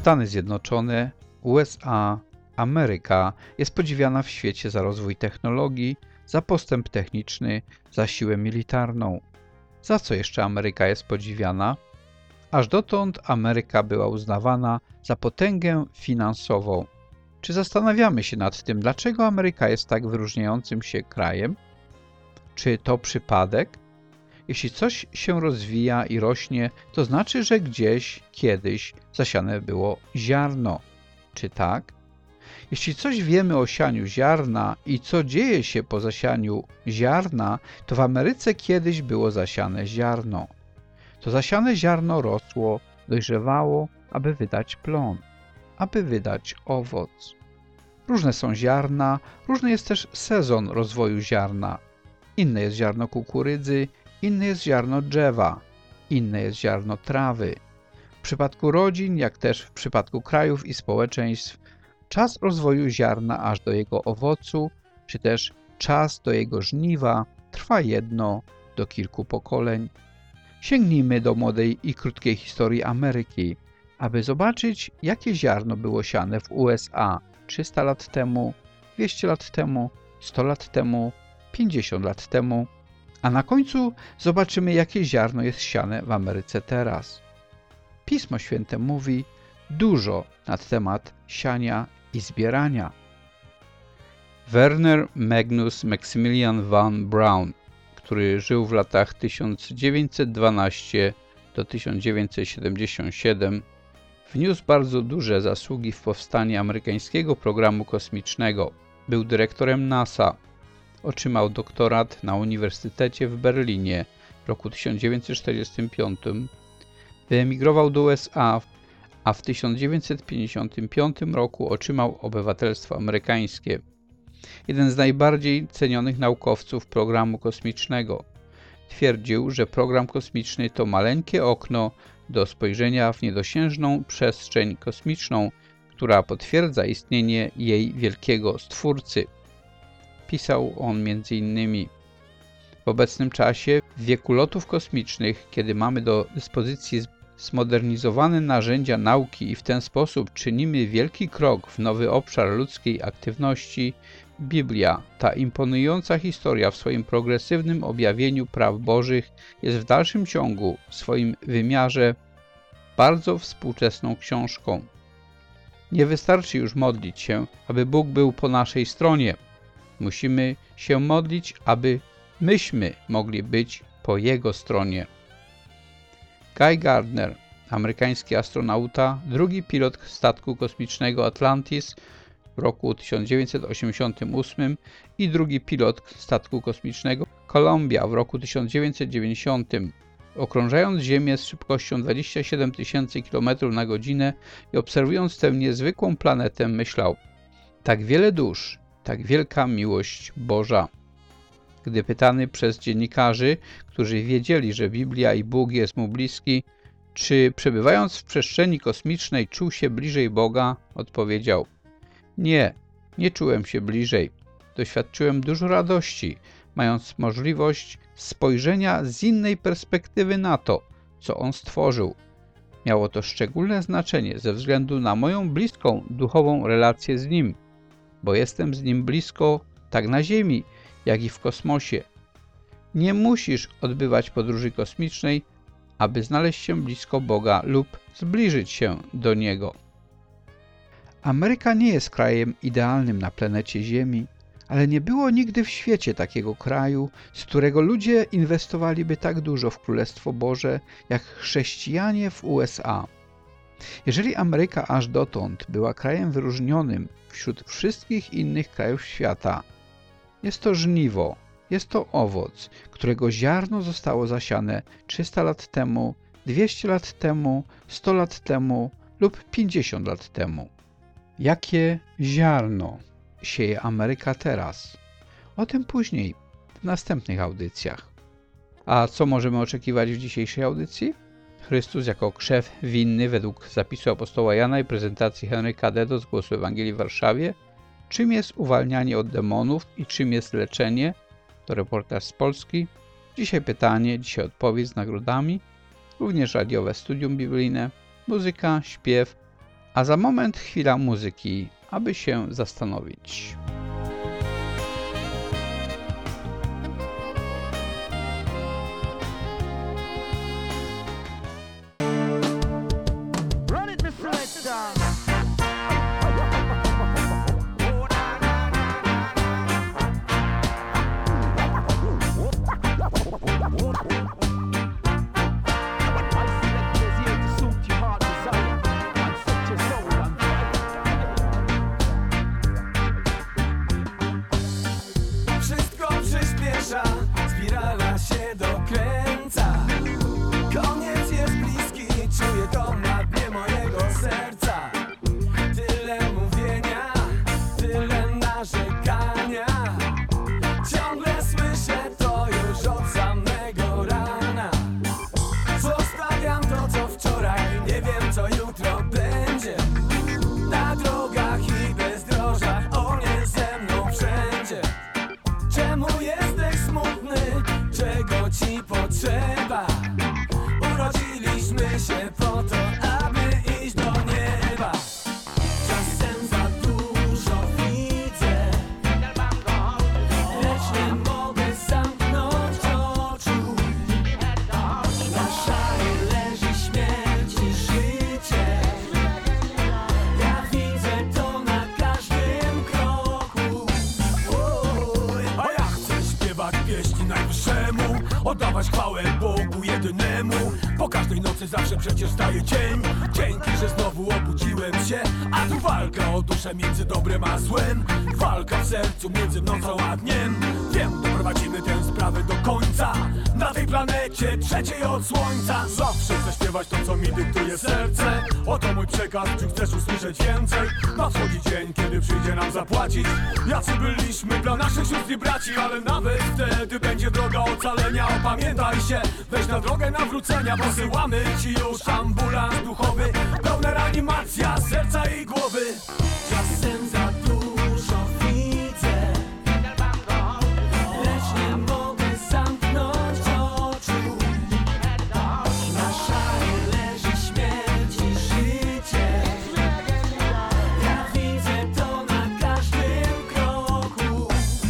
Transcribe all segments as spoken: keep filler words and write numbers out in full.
Stany Zjednoczone, U S A, Ameryka jest podziwiana w świecie za rozwój technologii, za postęp techniczny, za siłę militarną. Za co jeszcze Ameryka jest podziwiana? Aż dotąd Ameryka była uznawana za potęgę finansową. Czy zastanawiamy się nad tym, dlaczego Ameryka jest tak wyróżniającym się krajem? Czy to przypadek? Jeśli coś się rozwija i rośnie, to znaczy, że gdzieś, kiedyś zasiane było ziarno. Czy tak? Jeśli coś wiemy o sianiu ziarna i co dzieje się po zasianiu ziarna, to w Ameryce kiedyś było zasiane ziarno. To zasiane ziarno rosło, dojrzewało, aby wydać plon, aby wydać owoc. Różne są ziarna, różny jest też sezon rozwoju ziarna. Inne jest ziarno kukurydzy, inne jest ziarno drzewa, inne jest ziarno trawy. W przypadku rodzin, jak też w przypadku krajów i społeczeństw, czas rozwoju ziarna aż do jego owocu, czy też czas do jego żniwa trwa jedno do kilku pokoleń. Sięgnijmy do młodej i krótkiej historii Ameryki, aby zobaczyć, jakie ziarno było siane w U S A trzysta lat temu, dwieście lat temu, sto lat temu, pięćdziesiąt lat temu, a na końcu zobaczymy, jakie ziarno jest siane w Ameryce teraz. Pismo Święte mówi dużo na temat siania i zbierania. Werner Magnus Maximilian von Braun, który żył w latach tysiąc dziewięćset dwanaście do tysiąc dziewięćset siedemdziesiąt siedem, wniósł bardzo duże zasługi w powstanie amerykańskiego programu kosmicznego. Był dyrektorem NASA. Otrzymał doktorat na Uniwersytecie w Berlinie w roku tysiąc dziewięćset czterdziestym piątym. Wyemigrował do U S A, a w tysiąc dziewięćset pięćdziesiątym piątym roku otrzymał obywatelstwo amerykańskie. Jeden z najbardziej cenionych naukowców programu kosmicznego. Twierdził, że program kosmiczny to maleńkie okno do spojrzenia w niedosiężną przestrzeń kosmiczną, która potwierdza istnienie jej wielkiego Stwórcy. Pisał on między innymi: w obecnym czasie, w wieku lotów kosmicznych, kiedy mamy do dyspozycji zmodernizowane narzędzia nauki i w ten sposób czynimy wielki krok w nowy obszar ludzkiej aktywności, Biblia, ta imponująca historia w swoim progresywnym objawieniu praw Bożych, jest w dalszym ciągu w swoim wymiarze bardzo współczesną książką. Nie wystarczy już modlić się, aby Bóg był po naszej stronie. Musimy się modlić, aby myśmy mogli być po Jego stronie. Guy Gardner, amerykański astronauta, drugi pilot statku kosmicznego Atlantis w roku tysiąc dziewięćset osiemdziesiątym ósmym i drugi pilot statku kosmicznego Columbia w roku tysiąc dziewięćset dziewięćdziesiątym. Okrążając Ziemię z szybkością dwadzieścia siedem tysięcy kilometrów na godzinę i obserwując tę niezwykłą planetę, myślał: tak wiele dusz, tak wielka miłość Boża. Gdy pytany przez dziennikarzy, którzy wiedzieli, że Biblia i Bóg jest mu bliski, czy przebywając w przestrzeni kosmicznej czuł się bliżej Boga, odpowiedział: nie, nie czułem się bliżej. Doświadczyłem dużo radości, mając możliwość spojrzenia z innej perspektywy na to, co On stworzył. Miało to szczególne znaczenie ze względu na moją bliską duchową relację z Nim, bo jestem z Nim blisko tak na Ziemi, jak i w kosmosie. Nie musisz odbywać podróży kosmicznej, aby znaleźć się blisko Boga lub zbliżyć się do Niego. Ameryka nie jest krajem idealnym na planecie Ziemi, ale nie było nigdy w świecie takiego kraju, z którego ludzie inwestowaliby tak dużo w Królestwo Boże, jak chrześcijanie w U S A. Jeżeli Ameryka aż dotąd była krajem wyróżnionym wśród wszystkich innych krajów świata, jest to żniwo, jest to owoc, którego ziarno zostało zasiane trzysta lat temu, dwieście lat temu, sto lat temu lub pięćdziesiąt lat temu. Jakie ziarno sieje Ameryka teraz? O tym później, w następnych audycjach. A co możemy oczekiwać w dzisiejszej audycji? Chrystus jako krzew winny według zapisu apostoła Jana i prezentacji Henryka Dedo z Głosu Ewangelii w Warszawie. Czym jest uwalnianie od demonów i czym jest leczenie? To reportaż z Polski. Dzisiaj pytanie, dzisiaj odpowiedź z nagrodami. Również radiowe studium biblijne, muzyka, śpiew, A za moment chwila muzyki, aby się zastanowić. Spirala się dokręca. Koniec jest bliski, czuję to na dnie mojego serca. Tyle mówienia, tyle narzekania. Ciągle słyszę to już od samego rana. Zostawiam to co wczoraj, nie wiem co jutro będzie. Na drogach i bezdrożach, on jest ze mną wszędzie. Czemu jesteś smutny? Czego ci potrzeba? Urodziliśmy się po to, aby iść do nieba. Czasem za dużo widzę, lecz nie mogę zamknąć oczu. Na szali leży śmierć i życie. Ja widzę to na każdym kroku. A ja chcę śpiewać pieśni najwyższemu, oddawać chwałę Bogu jedynemu. Po każdej nocy zawsze przecież staje dzień. Dzięki, że znowu obudziłem się. A tu walka o duszę między dobrem a złem. Walka w sercu między nocą a dniem. Wiem, doprowadzimy tę sprawę do końca. Na tej planecie trzeciej od słońca. Zawsze chcę śpiewać to, co mi dyktuje serce. Oto mój przekaz, czy chcesz usłyszeć więcej? Nadchodzi dzień, kiedy przyjdzie nam zapłacić. Jacy byliśmy dla naszych sióstr i braci. Ale nawet wtedy będzie droga ocalenia. Opamiętaj się, weź na drogę nawrócenia. Posyłamy ci już ambulans duchowy. Pełna reanimacja serca i głowy. Czasem za dużo widzę, lecz nie mogę zamknąć oczu. Na szali leży śmierć i życie. Ja widzę to na każdym kroku.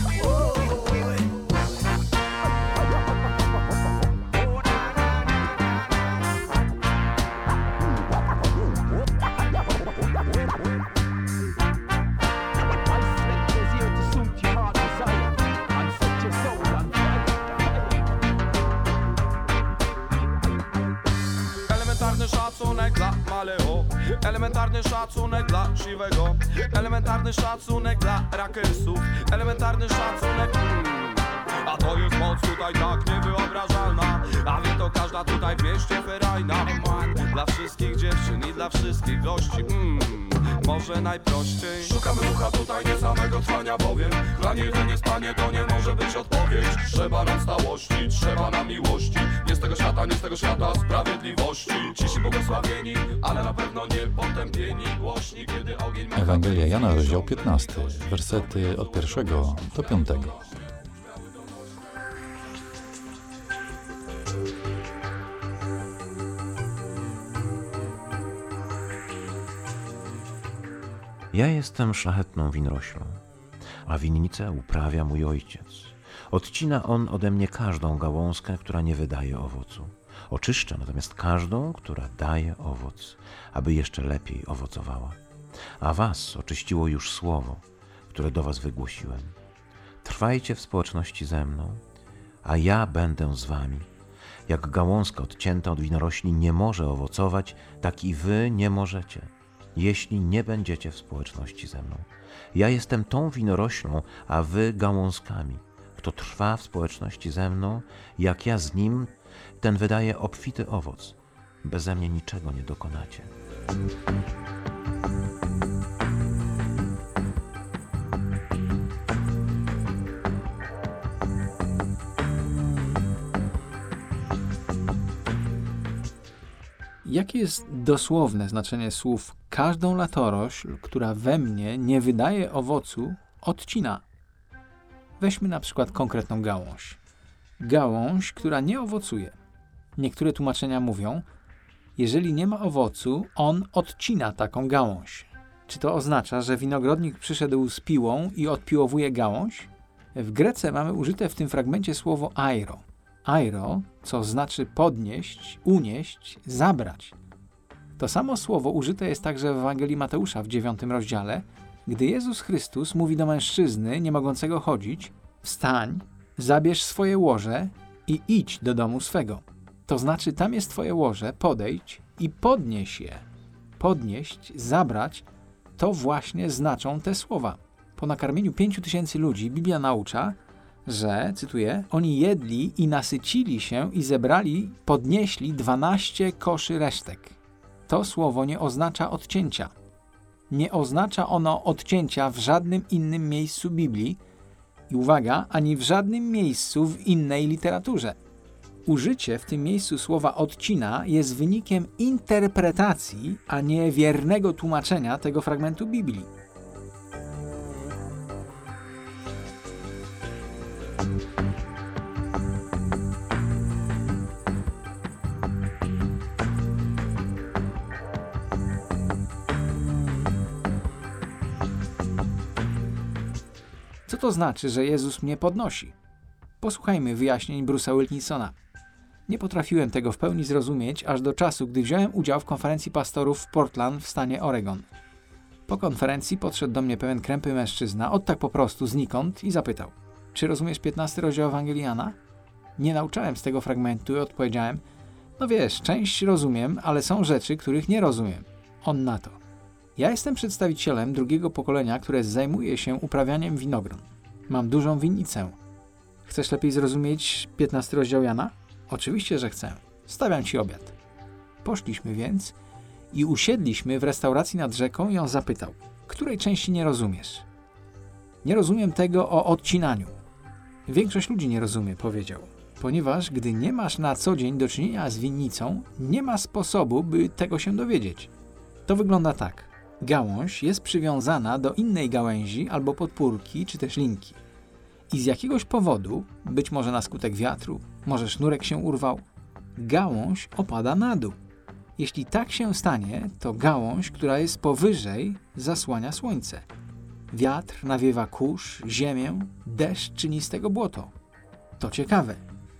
Elementarny szacunek dla Maleo, elementarny szacunek dla Siwego, elementarny szacunek dla Rakersów, elementarny szacunek. Mm. A to jest moc tutaj tak niewyobrażalna. A wie to każda tutaj wieście ferajna. Dla wszystkich dziewczyn i dla wszystkich gości. Mm. Może najprościej szukamy ducha tutaj, nie samego trwania, bowiem dla jedzenie, spanie to nie może być odpowiedź. Trzeba nam stałości, trzeba nam miłości. Nie z tego świata, nie z tego świata sprawiedliwości. Cisi błogosławieni, ale na pewno nie potępieni. Głośni, kiedy ogień... Ewangelia Jana, rozdział piętnasty, wersety od pierwszego do piątego. Ja jestem szlachetną winoroślą, a winnicę uprawia mój ojciec. Odcina on ode mnie każdą gałązkę, która nie wydaje owocu. Oczyszcza natomiast każdą, która daje owoc, aby jeszcze lepiej owocowała. A was oczyściło już słowo, które do was wygłosiłem. Trwajcie w społeczności ze mną, a ja będę z wami. Jak gałązka odcięta od winorośli nie może owocować, tak i wy nie możecie, jeśli nie będziecie w społeczności ze mną. Ja jestem tą winoroślą, a wy gałązkami. Kto trwa w społeczności ze mną, jak ja z nim, ten wydaje obfity owoc. Beze mnie niczego nie dokonacie. Jakie jest dosłowne znaczenie słów każdą latorośl, która we mnie nie wydaje owocu, odcina? Weźmy na przykład konkretną gałąź. Gałąź, która nie owocuje. Niektóre tłumaczenia mówią, Jeżeli nie ma owocu, on odcina taką gałąź. Czy to oznacza, że winogrodnik przyszedł z piłą i odpiłowuje gałąź? W Grece mamy użyte w tym fragmencie słowo airo. Airo, co znaczy podnieść, unieść, zabrać. To samo słowo użyte jest także w Ewangelii Mateusza w dziewiątym rozdziale, gdy Jezus Chrystus mówi do mężczyzny nie mogącego chodzić: wstań, zabierz swoje łoże i idź do domu swego. To znaczy, tam jest twoje łoże, podejdź i podnieś je. Podnieść, zabrać, to właśnie znaczą te słowa. Po nakarmieniu pięciu tysięcy ludzi Biblia naucza, że, cytuję, oni jedli i nasycili się i zebrali, podnieśli dwanaście koszy resztek. To słowo nie oznacza odcięcia. Nie oznacza ono odcięcia w żadnym innym miejscu Biblii i uwaga, ani w żadnym miejscu w innej literaturze. Użycie w tym miejscu słowa odcina jest wynikiem interpretacji, a nie wiernego tłumaczenia tego fragmentu Biblii. Co to znaczy, że Jezus mnie podnosi? Posłuchajmy wyjaśnień Bruce'a Wilkinsona. Nie potrafiłem tego w pełni zrozumieć, aż do czasu, gdy wziąłem udział w konferencji pastorów w Portland w stanie Oregon. Po konferencji podszedł do mnie pewien krępy mężczyzna, od tak po prostu znikąd, i zapytał: czy rozumiesz piętnasty rozdział Ewangelii Jana? Nie nauczałem z tego fragmentu i odpowiedziałem: no wiesz, część rozumiem, ale są rzeczy, których nie rozumiem. On na to: ja jestem przedstawicielem drugiego pokolenia, które zajmuje się uprawianiem winogron. Mam dużą winnicę. Chcesz lepiej zrozumieć piętnasty rozdział Jana? Oczywiście, że chcę. Stawiam ci obiad. Poszliśmy więc i usiedliśmy w restauracji nad rzeką i on zapytał: której części nie rozumiesz? Nie rozumiem tego o odcinaniu. Większość ludzi nie rozumie, powiedział, ponieważ gdy nie masz na co dzień do czynienia z winnicą, nie ma sposobu, by tego się dowiedzieć. To wygląda tak. Gałąź jest przywiązana do innej gałęzi albo podpórki, czy też linki. I z jakiegoś powodu, być może na skutek wiatru, może sznurek się urwał, gałąź opada na dół. Jeśli tak się stanie, to gałąź, która jest powyżej, zasłania słońce. Wiatr nawiewa kurz, ziemię, deszcz czyni z tego błoto. To ciekawe.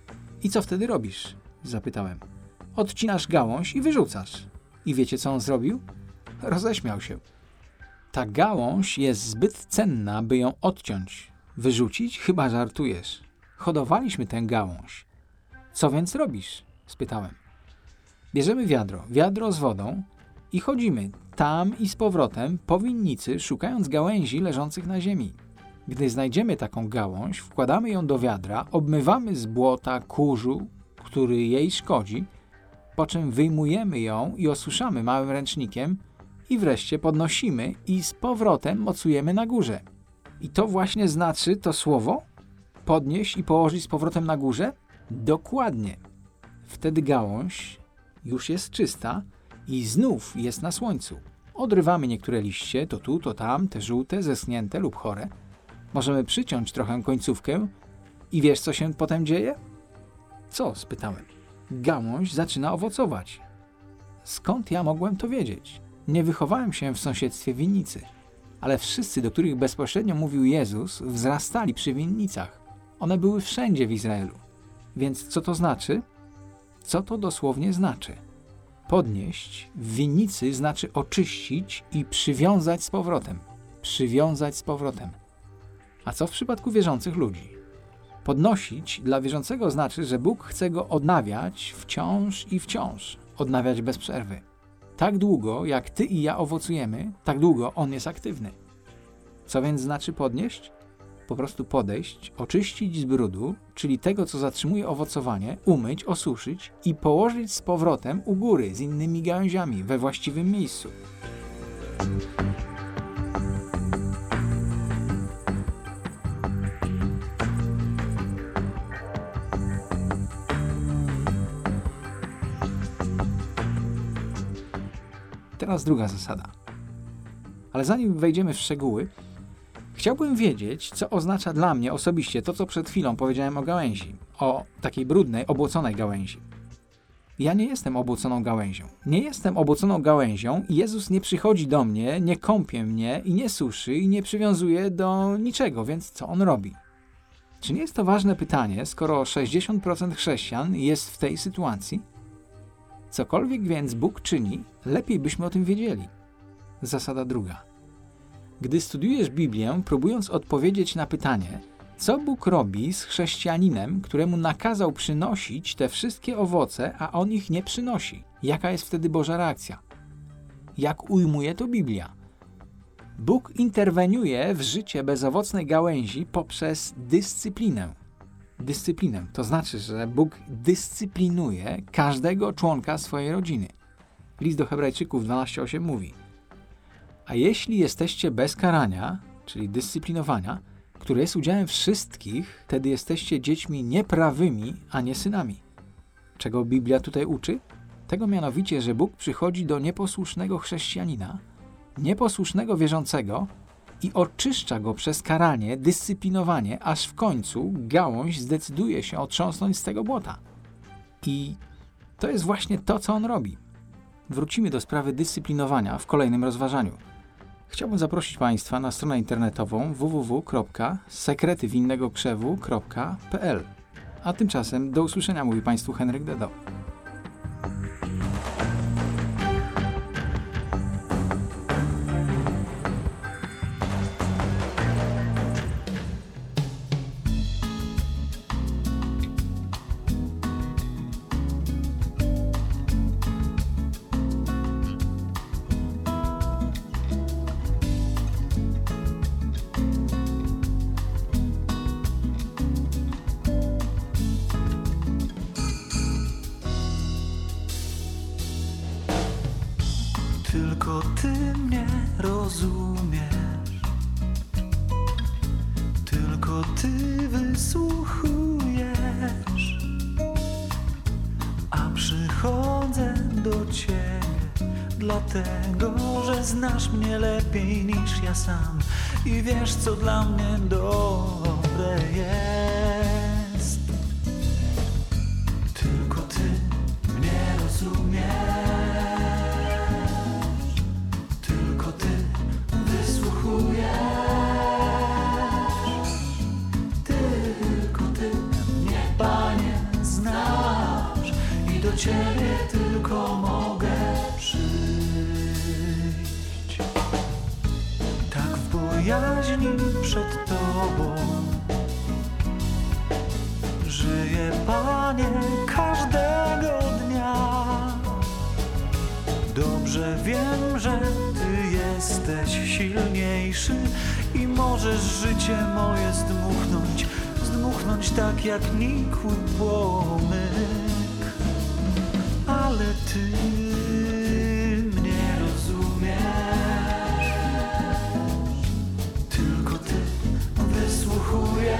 I co wtedy robisz? Zapytałem. Odcinasz gałąź i wyrzucasz. I wiecie, co on zrobił? Roześmiał się. Ta gałąź jest zbyt cenna, by ją odciąć. Wyrzucić? Chyba żartujesz. Hodowaliśmy tę gałąź. Co więc robisz? Spytałem. Bierzemy wiadro, wiadro z wodą i chodzimy tam i z powrotem po winnicy, szukając gałęzi leżących na ziemi. Gdy znajdziemy taką gałąź, wkładamy ją do wiadra, obmywamy z błota, kurzu, który jej szkodzi, po czym wyjmujemy ją i osuszamy małym ręcznikiem i wreszcie podnosimy i z powrotem mocujemy na górze. I to właśnie znaczy to słowo? Podnieść i położyć z powrotem na górze? Dokładnie. Wtedy gałąź już jest czysta i znów jest na słońcu. Odrywamy niektóre liście, to tu, to tam, te żółte, zeschnięte lub chore. Możemy przyciąć trochę końcówkę i wiesz, co się potem dzieje? Co? Spytałem. Gałąź zaczyna owocować. Skąd ja mogłem to wiedzieć? Nie wychowałem się w sąsiedztwie winnicy, ale wszyscy, do których bezpośrednio mówił Jezus, wzrastali przy winnicach. One były wszędzie w Izraelu. Więc co to znaczy? Co to dosłownie znaczy? Podnieść w winnicy znaczy oczyścić i przywiązać z powrotem. Przywiązać z powrotem. A co w przypadku wierzących ludzi? Podnosić dla wierzącego znaczy, że Bóg chce go odnawiać wciąż i wciąż. Odnawiać bez przerwy. Tak długo, jak ty i ja owocujemy, tak długo on jest aktywny. Co więc znaczy podnieść? Po prostu podejść, oczyścić z brudu, czyli tego, co zatrzymuje owocowanie, umyć, osuszyć i położyć z powrotem u góry z innymi gałęziami we właściwym miejscu. Teraz druga zasada. Ale zanim wejdziemy w szczegóły, chciałbym wiedzieć, co oznacza dla mnie osobiście to, co przed chwilą powiedziałem o gałęzi, o takiej brudnej, obłoconej gałęzi. Ja nie jestem obuconą gałęzią. Nie jestem obuconą gałęzią i Jezus nie przychodzi do mnie, nie kąpie mnie i nie suszy i nie przywiązuje do niczego, więc co On robi? Czy nie jest to ważne pytanie, skoro sześćdziesiąt procent chrześcijan jest w tej sytuacji? Cokolwiek więc Bóg czyni, lepiej byśmy o tym wiedzieli. Zasada druga. Gdy studiujesz Biblię, próbując odpowiedzieć na pytanie, co Bóg robi z chrześcijaninem, któremu nakazał przynosić te wszystkie owoce, a on ich nie przynosi? Jaka jest wtedy Boża reakcja? Jak ujmuje to Biblia? Bóg interweniuje w życie bezowocnej gałęzi poprzez dyscyplinę. Dyscyplinę. To znaczy, że Bóg dyscyplinuje każdego członka swojej rodziny. List do Hebrajczyków dwanaście osiem mówi: a jeśli jesteście bez karania, czyli dyscyplinowania, które jest udziałem wszystkich, wtedy jesteście dziećmi nieprawymi, a nie synami. Czego Biblia tutaj uczy? Tego mianowicie, że Bóg przychodzi do nieposłusznego chrześcijanina, nieposłusznego wierzącego i oczyszcza go przez karanie, dyscyplinowanie, aż w końcu gałąź zdecyduje się otrząsnąć z tego błota. I to jest właśnie to, co on robi. Wrócimy do sprawy dyscyplinowania w kolejnym rozważaniu. Chciałbym zaprosić Państwa na stronę internetową w w w kropka sekrety winnego krzewu kropka p l. A tymczasem do usłyszenia, mówi Państwu Henryk Dedo. Tylko Ty mnie rozumiesz, tylko Ty wysłuchujesz, a przychodzę do Ciebie, dlatego, że znasz mnie lepiej niż ja sam i wiesz, co dla mnie dobre jest. Tylko Ty mnie rozumiesz. Do Ciebie tylko mogę przyjść. Tak w bojaźni przed Tobą żyję, Panie, każdego dnia. Dobrze wiem, że Ty jesteś silniejszy i możesz życie moje zdmuchnąć, zdmuchnąć tak jak nikły płomyk. Ale Ty mnie rozumiesz, tylko Ty wysłuchujesz,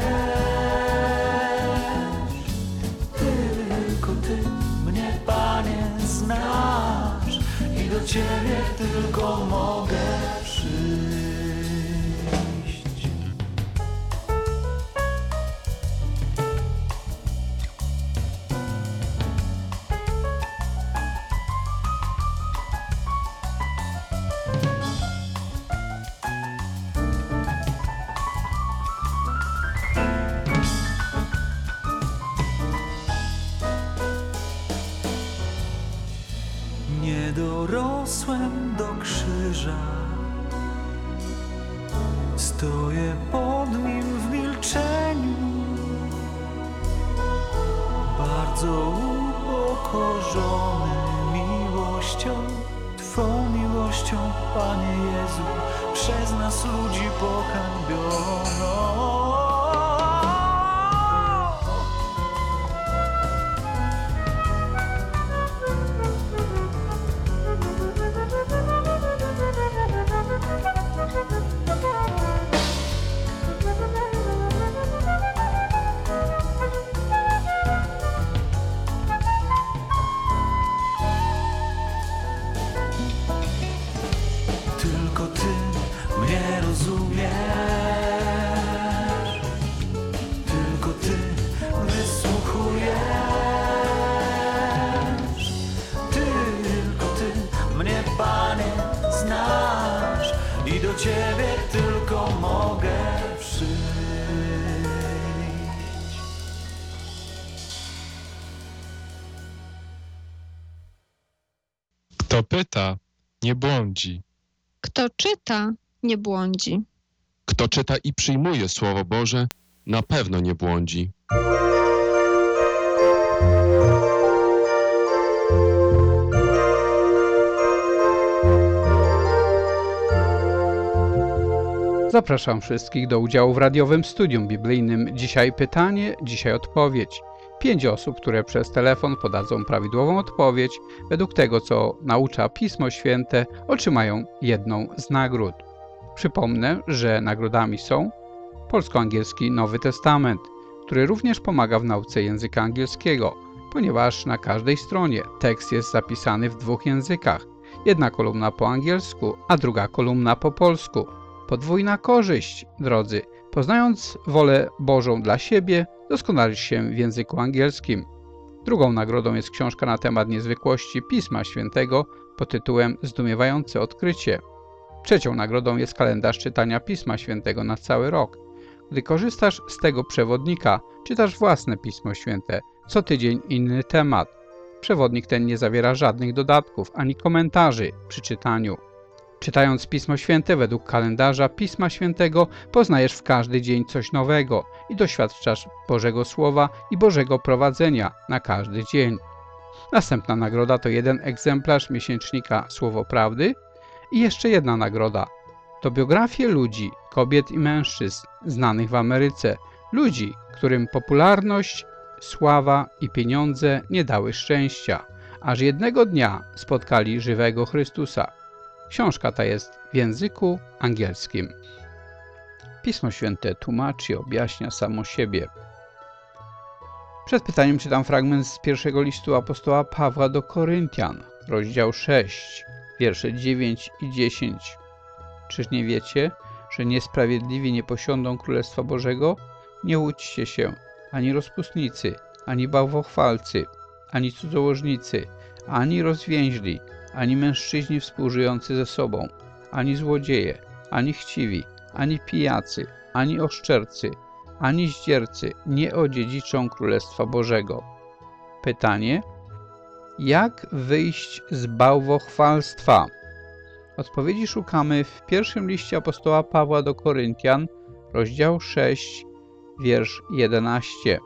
tylko Ty mnie, Panie, znasz i do Ciebie tylko mogę przyjść. Nie dorosłem do krzyża, stoję pod nim w milczeniu, bardzo upokorzony miłością, Twą miłością, Panie Jezu, przez nas ludzi pohańbiono. Tylko Ty mnie rozumiesz, Ciebie tylko mogę przyjść. Kto pyta, nie błądzi. Kto czyta, nie błądzi. Kto czyta i przyjmuje Słowo Boże, na pewno nie błądzi. Zapraszam wszystkich do udziału w radiowym studium biblijnym. Dzisiaj pytanie, dzisiaj odpowiedź. Pięć osób, które przez telefon podadzą prawidłową odpowiedź według tego, co naucza Pismo Święte, otrzymają jedną z nagród. Przypomnę, że nagrodami są polsko-angielski Nowy Testament, który również pomaga w nauce języka angielskiego, ponieważ na każdej stronie tekst jest zapisany w dwóch językach. Jedna kolumna po angielsku, a druga kolumna po polsku. Podwójna korzyść, drodzy. Poznając wolę Bożą dla siebie, doskonalisz się w języku angielskim. Drugą nagrodą jest książka na temat niezwykłości Pisma Świętego pod tytułem Zdumiewające odkrycie. Trzecią nagrodą jest kalendarz czytania Pisma Świętego na cały rok. Gdy korzystasz z tego przewodnika, czytasz własne Pismo Święte, co tydzień inny temat. Przewodnik ten nie zawiera żadnych dodatków ani komentarzy przy czytaniu. Czytając Pismo Święte według kalendarza Pisma Świętego, poznajesz w każdy dzień coś nowego i doświadczasz Bożego Słowa i Bożego prowadzenia na każdy dzień. Następna nagroda to jeden egzemplarz miesięcznika Słowo Prawdy i jeszcze jedna nagroda. To biografie ludzi, kobiet i mężczyzn znanych w Ameryce, ludzi, którym popularność, sława i pieniądze nie dały szczęścia, aż jednego dnia spotkali żywego Chrystusa. Książka ta jest w języku angielskim. Pismo Święte tłumaczy i objaśnia samo siebie. Przed pytaniem czytam fragment z pierwszego listu apostoła Pawła do Koryntian, rozdział sześć, wiersze dziewięć i dziesięć. Czyż nie wiecie, że niesprawiedliwi nie posiądą Królestwa Bożego? Nie łudźcie się, ani rozpustnicy, ani bałwochwalcy, ani cudzołożnicy, ani rozwięźli, ani mężczyźni współżyjący ze sobą, ani złodzieje, ani chciwi, ani pijacy, ani oszczercy, ani zdziercy nie odziedziczą Królestwa Bożego. Pytanie: jak wyjść z bałwochwalstwa? Odpowiedzi szukamy w pierwszym liście apostoła Pawła do Koryntian, rozdział sześć, wiersz jedenaście.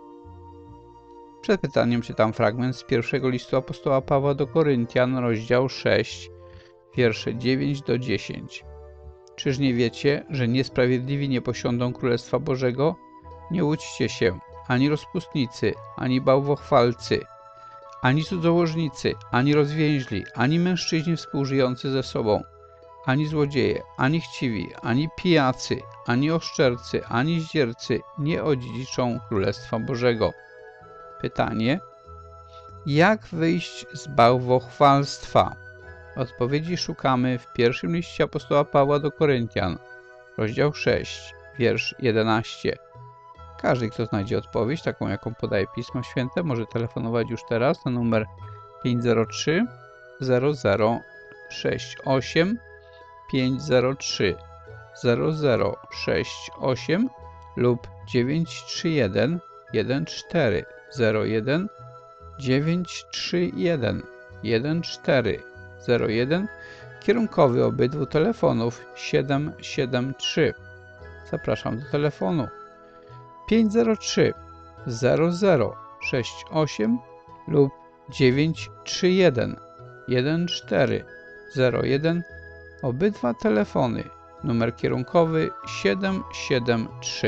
Przed pytaniem czytam fragment z pierwszego listu apostoła Pawła do Koryntian, rozdział sześć, wiersze dziewięć do dziesięć. Czyż nie wiecie, że niesprawiedliwi nie posiądą Królestwa Bożego? Nie łudźcie się, ani rozpustnicy, ani bałwochwalcy, ani cudzołożnicy, ani rozwięźli, ani mężczyźni współżyjący ze sobą, ani złodzieje, ani chciwi, ani pijacy, ani oszczercy, ani zdziercy nie odziedziczą Królestwa Bożego. Pytanie: jak wyjść z bałwochwalstwa? Odpowiedzi szukamy w pierwszym liście apostoła Pawła do Koryntian, rozdział sześć, wiersz jedenaście. Każdy, kto znajdzie odpowiedź, taką jaką podaje Pismo Święte, może telefonować już teraz na numer pięć zero trzy zero zero sześć osiem pięć zero trzy zero zero sześć osiem lub dziewięć trzy jeden jeden cztery zero jeden dziewięć trzy jeden jeden cztery zero jeden, kierunkowy obydwu telefonów siedem siedem trzy. Zapraszam do telefonu pięć zero trzy zero zero sześć osiem lub dziewięć trzy jeden jeden cztery zero jeden, obydwa telefony, numer kierunkowy siedem siedem trzy.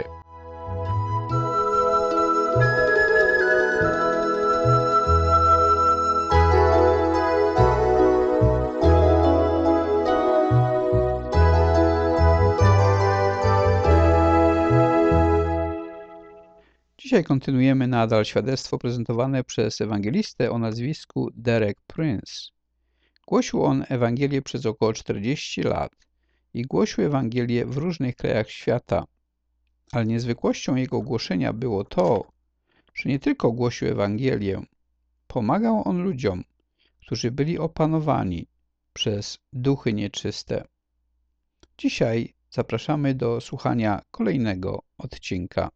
Dzisiaj kontynuujemy nadal świadectwo prezentowane przez ewangelistę o nazwisku Derek Prince. Głosił on Ewangelię przez około czterdzieści lat i głosił Ewangelię w różnych krajach świata. Ale niezwykłością jego głoszenia było to, że nie tylko głosił Ewangelię, pomagał on ludziom, którzy byli opanowani przez duchy nieczyste. Dzisiaj zapraszamy do słuchania kolejnego odcinka.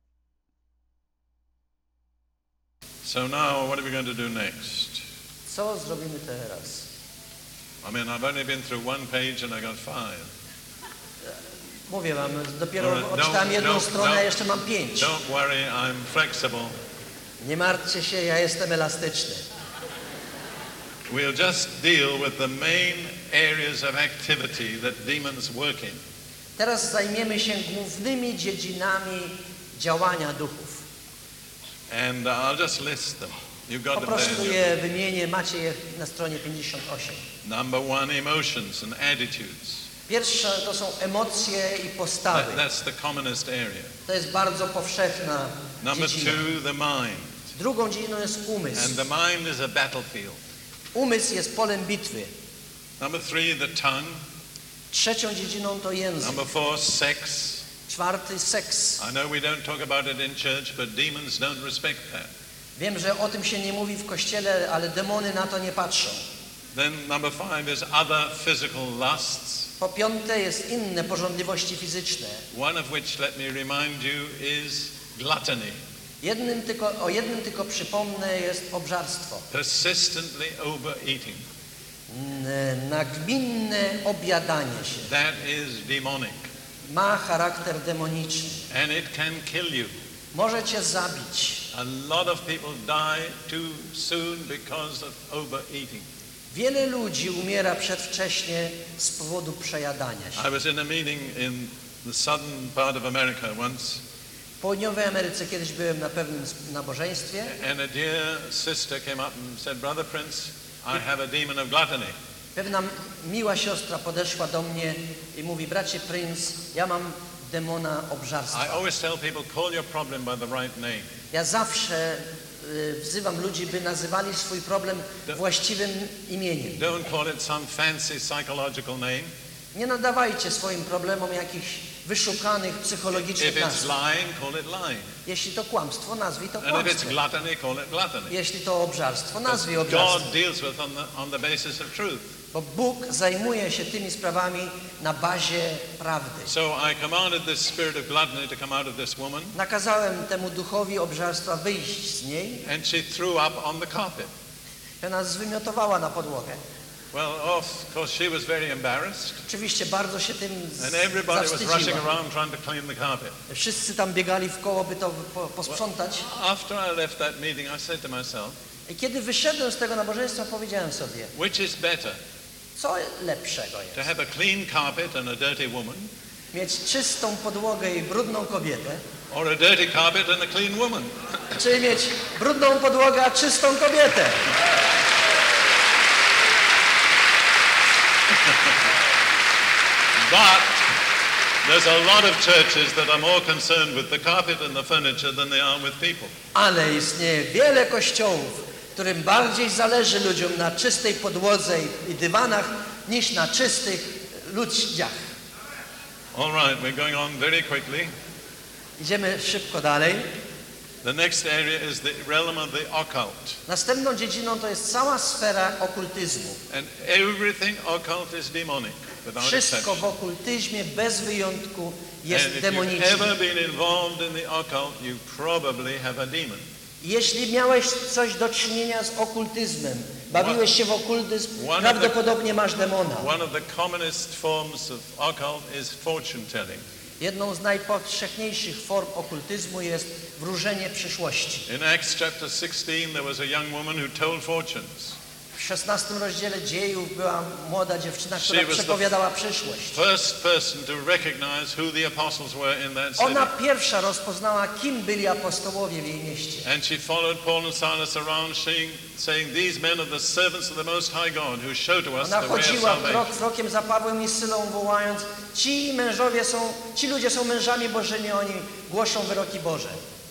So now, what are we going to do next? Co zrobimy teraz? I mean, I've only been through one page and I got five. Mówię wam, dopiero Alright, don't- odczytałem jedną don't- stronę, a don't- jeszcze mam pięć. Don't worry, I'm flexible. Nie martwcie się, ja jestem elastyczny. We'll just deal with the main areas of activity that demons work in. Teraz zajmiemy się głównymi dziedzinami działania duchów. And uh, I'll just list them. You've got Po them there. prostu je wymienię, macie je na stronie pięćdziesiąt osiem. Number one, emotions and attitudes. Pierwsze to są emocje i postawy. That, that's the commonest area. To jest bardzo powszechna Number dziedzina. two, the mind. Drugą dziedziną jest umysł. And the mind is a battlefield. Umysł jest polem bitwy. Number three, the tongue. Trzecią dziedziną to język. Number four, sex. Czwarty seks. I know we don't talk about it in church, but demons don't respect that. Wiem, że o tym się nie mówi w kościele, ale demony na to nie patrzą. Then number five is other physical lusts, Po piąte jest inne pożądliwości fizyczne. one of which, let me remind you, is gluttony, Jednym tylko, o jednym tylko przypomnę jest obżarstwo. persistently overeating. N- Nagminne objadanie się. That is demonic, Ma charakter demoniczny. and it can kill you. Może cię zabić. A lot of people die too soon because of overeating. Wiele ludzi umiera przedwcześnie z powodu przejadania się. I was in a meeting in the southern part of America once, W Południowej Ameryce kiedyś byłem na pewnym nabożeństwie and a dear sister came up and said, Brother Prince, I have a demon of gluttony. Pewna miła siostra podeszła do mnie i mówi: bracie Prince, ja mam demona I obżarstwa. always tell people, call your problem by the right name. Ja zawsze y, wzywam ludzi, by nazywali swój problem właściwym imieniem. Don't call it some fancy psychological name. Nie nadawajcie swoim problemom jakichś wyszukanych If psychologicznych it's nazw. lying, call it lying. Jeśli to kłamstwo, nazwij to And if it's kłamstwem. gluttony, call it gluttony. Jeśli to obżarstwo, Because nazwij obżarstwem. God deals with on the, on the basis of truth. Bo Bóg zajmuje się tymi sprawami na bazie prawdy. So I commanded this spirit of gluttony to come out of this woman, Nakazałem temu duchowi obżarstwa wyjść z niej. and she threw up on the carpet. I ona zwymiotowała na podłogę. Well, of course, she was very embarrassed, Oczywiście bardzo się tym z- and everybody was rushing zawstydziła. around trying to clean the carpet. Wszyscy tam biegali w koło, by to po, posprzątać. After I left that meeting, I said to myself, I kiedy wyszedłem z tego nabożeństwa, powiedziałem sobie, which is better, co lepszego to jest? have a clean carpet and a dirty woman, Mieć czystą podłogę i brudną kobietę, or a dirty carpet and a clean woman? czy mieć brudną podłogę, a czystą kobietę? But there's a lot of churches that are more concerned with the carpet and the furniture than they are with people. Ale istnieje wiele kościołów, którym bardziej zależy ludziom na czystej podłodze i, i dywanach, niż na czystych ludziach. All right, we're going on very quickly. Idziemy szybko dalej. The next area is the realm of the occult. Następną dziedziną to jest cała sfera okultyzmu. And everything occult is demonic, without Wszystko exception. w okultyzmie bez wyjątku And jest if you've demoniczne. ever been involved in the occult, you probably have a demon. Jeśli miałeś coś do czynienia z okultyzmem, bawiłeś się w okultyzm, One of prawdopodobnie masz demona. One of the commonest forms of occult is fortune telling. Jedną z najpowszechniejszych form okultyzmu jest wróżenie przyszłości. In Acts chapter sixteen, there was a young woman who told fortunes. W szesnastym rozdziale dziejów była młoda dziewczyna, która She was the przepowiadała przyszłość. First person to recognize who the apostles were in that city. Ona pierwsza rozpoznała, kim byli apostołowie w jej mieście. And she followed Paul and Silas around, saying, saying, "These men are the servants of the Most High God, who show to us Ona the way of chodziła krok salvation." w rokiem za Pawłem i Sylą, wołając: ci mężowie są, ci ludzie są mężami Bożymi, oni głoszą wyroki Boże.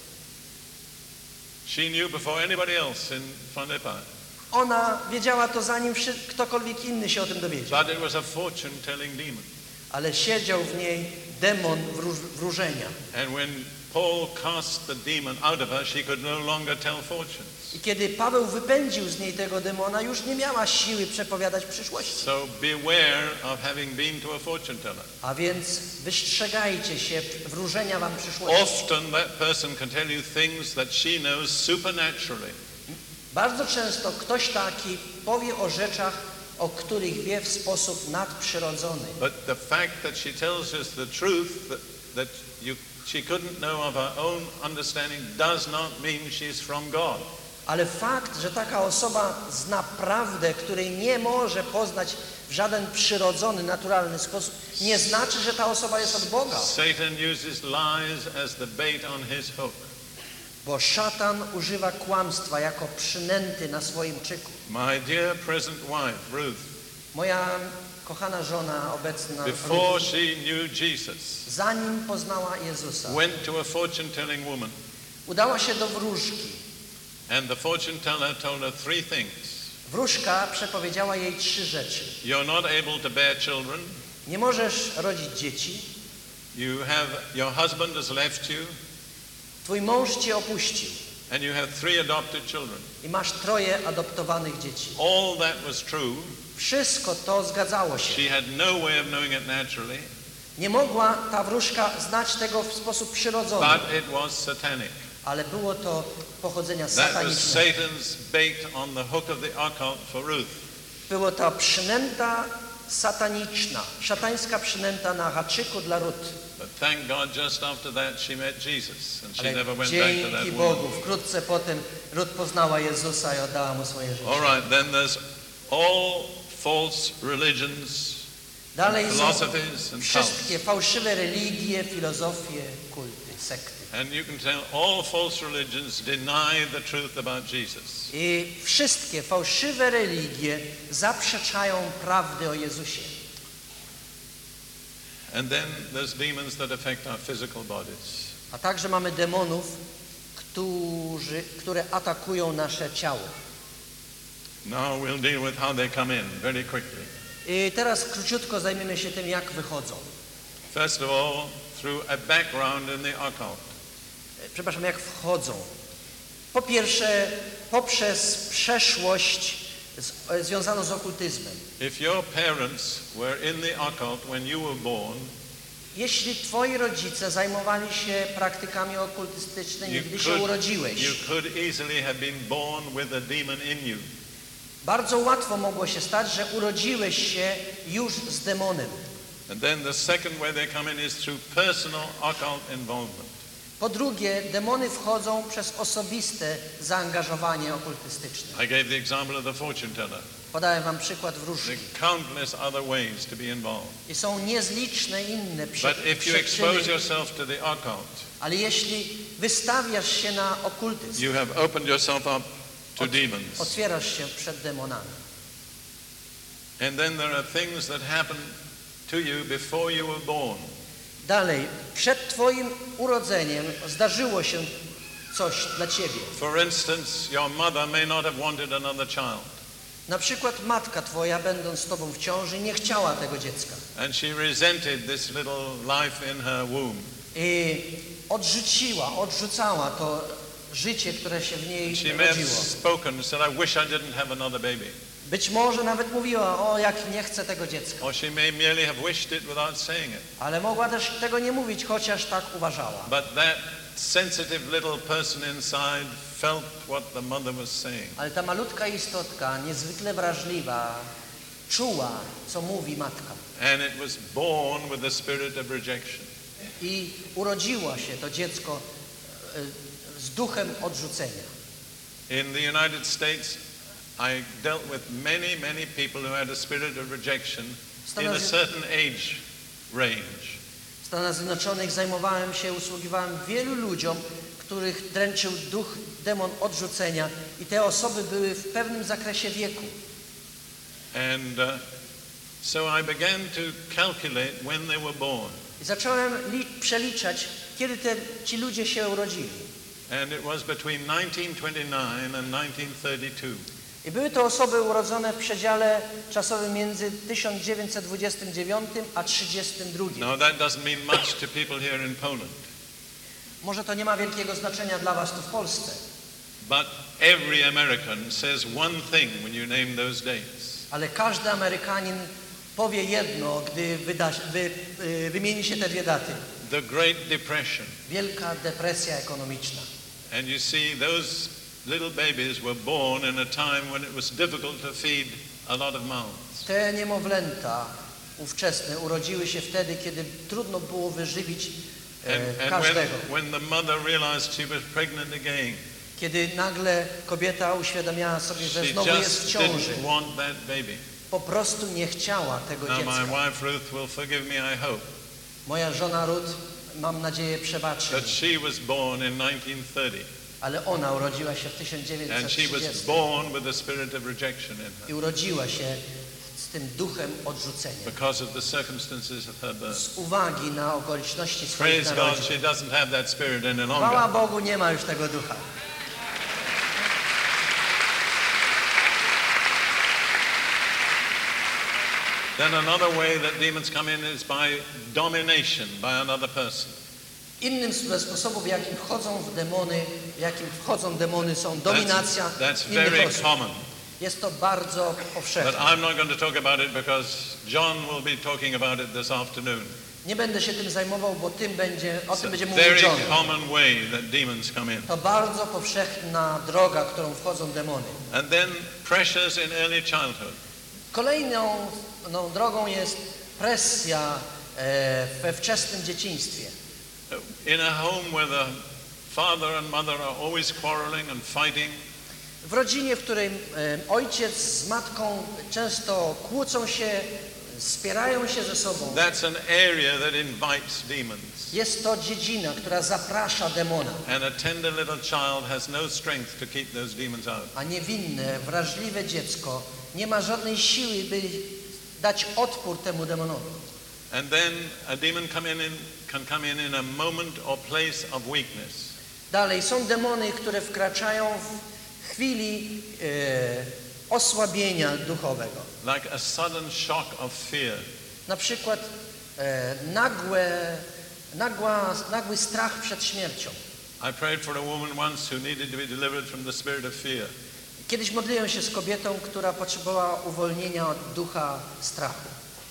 She knew before anybody else in Philippi. Ona wiedziała to, zanim wszy- ktokolwiek inny się o tym dowiedział. But it was a fortune-telling demon. Ale siedział w niej demon wróż- wróżenia. And when Paul cast the demon out of her, she could no longer tell fortunes. I kiedy Paweł wypędził z niej tego demona, już nie miała siły przepowiadać przyszłości. So beware of having been to a fortune teller. A więc wystrzegajcie się wróżenia wam przyszłości. Often that person can tell you things that she knows supernaturally. Bardzo często ktoś taki powie o rzeczach, o których wie w sposób nadprzyrodzony. But the fact that she tells us the truth that, that you, she couldn't know of her own understanding does not mean she's from God. Ale fakt, że taka osoba zna prawdę, której nie może poznać w żaden przyrodzony, naturalny sposób, nie znaczy, że ta osoba jest od Boga. Satan uses lies as the bait on his hook. Bo szatan używa kłamstwa jako przynęty na swoim czyku. My dear present wife, Ruth, Moja kochana żona obecna, before Ruth, she knew Jesus, zanim poznała Jezusa, went to a fortune-telling woman, udała się do wróżki. and the fortune teller told her three things. Wróżka przepowiedziała jej trzy rzeczy. You're not able to bear children. Nie możesz rodzić dzieci. You have, your husband has left you, Twój mąż cię opuścił and you have three adopted children. i masz troje adoptowanych dzieci. All that was true. Wszystko to zgadzało się. She had no way of knowing it naturally, Nie mogła ta wróżka znać tego w sposób przyrodzony, but it was satanic. ale było to pochodzenia That was satanicznego. Satan's bait on the hook of the occult for Ruth. Było to przynęta sataniczna, szatańska przynęta na haczyku dla Rut. But thank God, just after that she met Jesus, and she Ale never went back to dzięki that Bogu, woman. wkrótce potem Rut poznała Jezusa i oddała Mu swoje życie. All right, then there's all false religions, Dalej są philosophies and wszystkie cults. fałszywe religie, filozofie, kulty, sekty. And you can tell all false religions deny the truth about Jesus. I wszystkie fałszywe religie zaprzeczają prawdy o Jezusie. And then there's demons that affect our physical bodies. A także mamy demonów, którzy, które atakują nasze ciało. Now we'll deal with how they come in very quickly. I teraz króciutko zajmiemy się tym, jak wychodzą. First of all, through a background in the occult. Przepraszam, jak wchodzą. Po pierwsze, poprzez przeszłość z, związaną z okultyzmem. If your parents were in the occult when you were born, Jeśli twoi rodzice zajmowali się praktykami okultystycznymi, you gdy się could, urodziłeś, you could easily have been born with a demon in you. bardzo łatwo mogło się stać, że urodziłeś się już z demonem. And then the second way they come in is through personal occult involvement. Po drugie, demony wchodzą przez osobiste zaangażowanie okultystyczne. I gave the example of the fortune teller. Podałem wam przykład There wróżki. are countless other ways to be involved. I są niezliczne inne przy, But if you expose przyczyny, yourself to the occult, ale jeśli wystawiasz się na okultyzm, you have opened yourself up to Ot- demons. otwierasz się przed demonami. And then there are things that happen to you before you were born. Dalej, przed twoim urodzeniem zdarzyło się coś dla ciebie. For instance, your mother may not have wanted another child, Na przykład matka twoja, będąc z tobą w ciąży, nie chciała tego dziecka. and she resented this little life in her womb. I odrzuciła, odrzucała to życie, które się w niej She may have rodziło. spoken and said, I wish I didn't have another baby. Być może nawet mówiła, o jak nie chcę tego dziecka. Or she may merely have wished it without saying it. Ale mogła też tego nie mówić, chociaż tak uważała. But that sensitive little person inside felt what the mother was saying. Ale ta malutka istotka, niezwykle wrażliwa, czuła, co mówi matka. And it was born with the spirit of rejection. I urodziło się to dziecko e, z duchem odrzucenia. In the United States, I dealt with many, many people who had a spirit of rejection in a certain age range. W Stanach Zjednoczonych zajmowałem się, usługiwałem wielu ludziom, których dręczył duch, demon odrzucenia i te osoby były w pewnym zakresie wieku. And uh, so I began to calculate when they were born. I zacząłem li- przeliczać, kiedy te, ci ludzie się urodzili. And it was between nineteen twenty-nine and nineteen thirty-two. I były to osoby urodzone w przedziale czasowym między tysiąc dziewięćset dwudziestym dziewiątym a trzydziestym drugim. Now that doesn't mean much to people here in Poland. Może to nie ma wielkiego znaczenia dla was tu w Polsce, but every American says one thing when you name those dates. ale każdy Amerykanin powie jedno, gdy wyda, wy, y, wymieni się te dwie daty. The Great Depression. Wielka depresja ekonomiczna. And you see, those little babies were born in a time when it was difficult to feed a lot of mouths. Te niemowlęta ówczesne urodziły się wtedy, kiedy trudno było wyżywić e, And, and when, każdego. when the mother realized she was pregnant again, Kiedy nagle kobieta uświadamiała sobie, że she znowu jest w just ciąży, didn't want that baby. po prostu nie chciała tego Now my dziecka. wife Ruth will forgive me, I hope, Moja żona Ruth, mam nadzieję, przebaczy but mi, she was born in nineteen thirty, ale ona urodziła się w tysiąc and dziewięćset she was trzydziestym born with a spirit of rejection in i her urodziła się z tym duchem odrzucenia. because of the circumstances of her birth. Z uwagi na okoliczności swoich Praise God, narodzin. she doesn't have that spirit any Chwała longer. Bogu, nie ma już tego ducha. Then another way that demons come in is by domination by another person. Innym ze sposobów, w jakim wchodzą w demony, w jakim wchodzą demony, są dominacja That's, that's innych very osób. common. Jest to bardzo But powszechne. I'm not going to talk about it because John will be talking about it this afternoon. Nie będę się tym zajmował, bo tym będzie, o It's tym a będzie mówił very John. common way that demons come in. To bardzo powszechna droga, którą wchodzą demony. And then pressures in early childhood. Kolejną no, drogą jest presja e, we wczesnym dzieciństwie. In a home where the father and mother are always quarreling and fighting, W rodzinie, w której e, ojciec z matką często kłócą się, spierają się ze sobą. that's an area that invites demons. Jest to dziedzina, która zaprasza demona. And a tender little child has no strength to keep those demons out. A niewinne, wrażliwe dziecko nie ma żadnej siły, by dać odpór temu demonowi. And then a demon come in, in, can come in in a moment or place of weakness. Dalej, są demony, które wkraczają w chwili e, osłabienia duchowego. Like a sudden shock of fear. Na przykład e, nagłe, nagła, nagły strach przed śmiercią. I prayed for a woman once who needed to be delivered from the spirit of fear. Kiedyś modliłem się z kobietą, która potrzebowała uwolnienia od ducha strachu.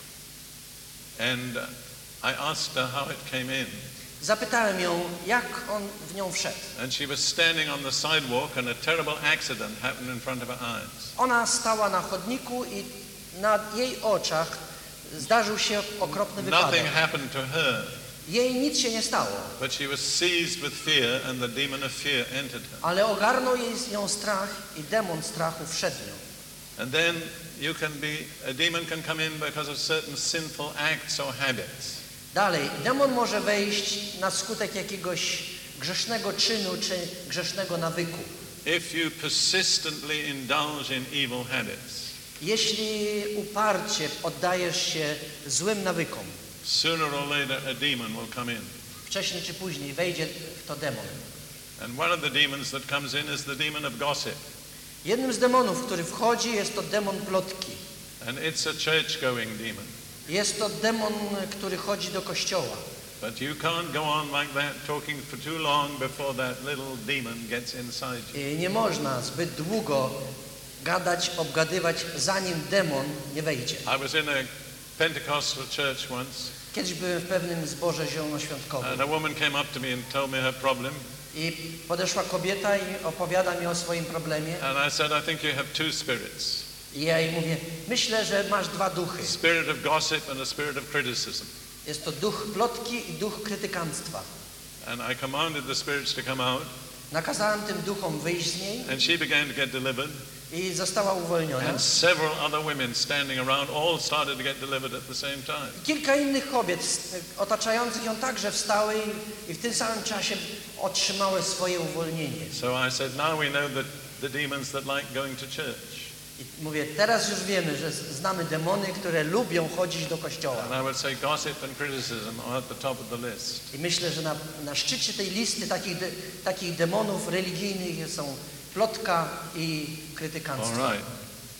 And I asked her how it came in. Zapytałem ją, jak on w nią wszedł. And she was standing on the sidewalk and a terrible accident happened in front of her eyes. Ona stała na chodniku i na jej oczach zdarzył się okropny wypadek. Nothing happened to her, Jej nic się nie stało, but she was seized with fear and the demon of fear entered her. ale ogarnął jej z nią strach i demon strachu wszedł w nią. And then you can be, a demon can come in because of certain sinful acts or habits. Dalej, demon może wejść na skutek jakiegoś grzesznego czynu czy grzesznego nawyku. If you persistently indulge in evil habits, Jeśli uparcie oddajesz się złym nawykom, sooner or later a demon will come in. wcześniej czy później wejdzie w to demon. And one of the demons that comes in is the demon of gossip. Jednym z demonów, który wchodzi, jest to demon plotki. And it's a church-going demon. Jest to demon, który chodzi do kościoła. But you can't go on like that talking for too long before that little demon gets inside you. I nie można zbyt długo gadać, obgadywać, zanim demon nie wejdzie. I was in a Pentecostal church once, Kiedyś byłem w pewnym zborze zielonoświątkowym and a woman came up to me and told me her problem. i podeszła kobieta i opowiada mi o swoim problemie. And I said, I think you have two spirits. I ja jej mówię, myślę, że masz dwa duchy. Spirit of gossip and a spirit of criticism. Jest to duch plotki i duch krytykanstwa. And I commanded the spirits to come out, Nakazałem tym duchom wyjść z niej and she began to get delivered. i została uwolniona. And several other women standing around all started to get delivered at the same time. Kilka innych kobiet s- otaczających ją także wstały i, i w tym samym czasie otrzymały swoje uwolnienie. So I said, now we know that the demons that like going to church. I mówię, teraz już wiemy, że z- znamy demony, które lubią chodzić do kościoła. And I would say gossip and criticism are at the top of the list. I myślę, że na, na szczycie tej listy takich, de, takich demonów religijnych są plotka i krytykanstwo. All right.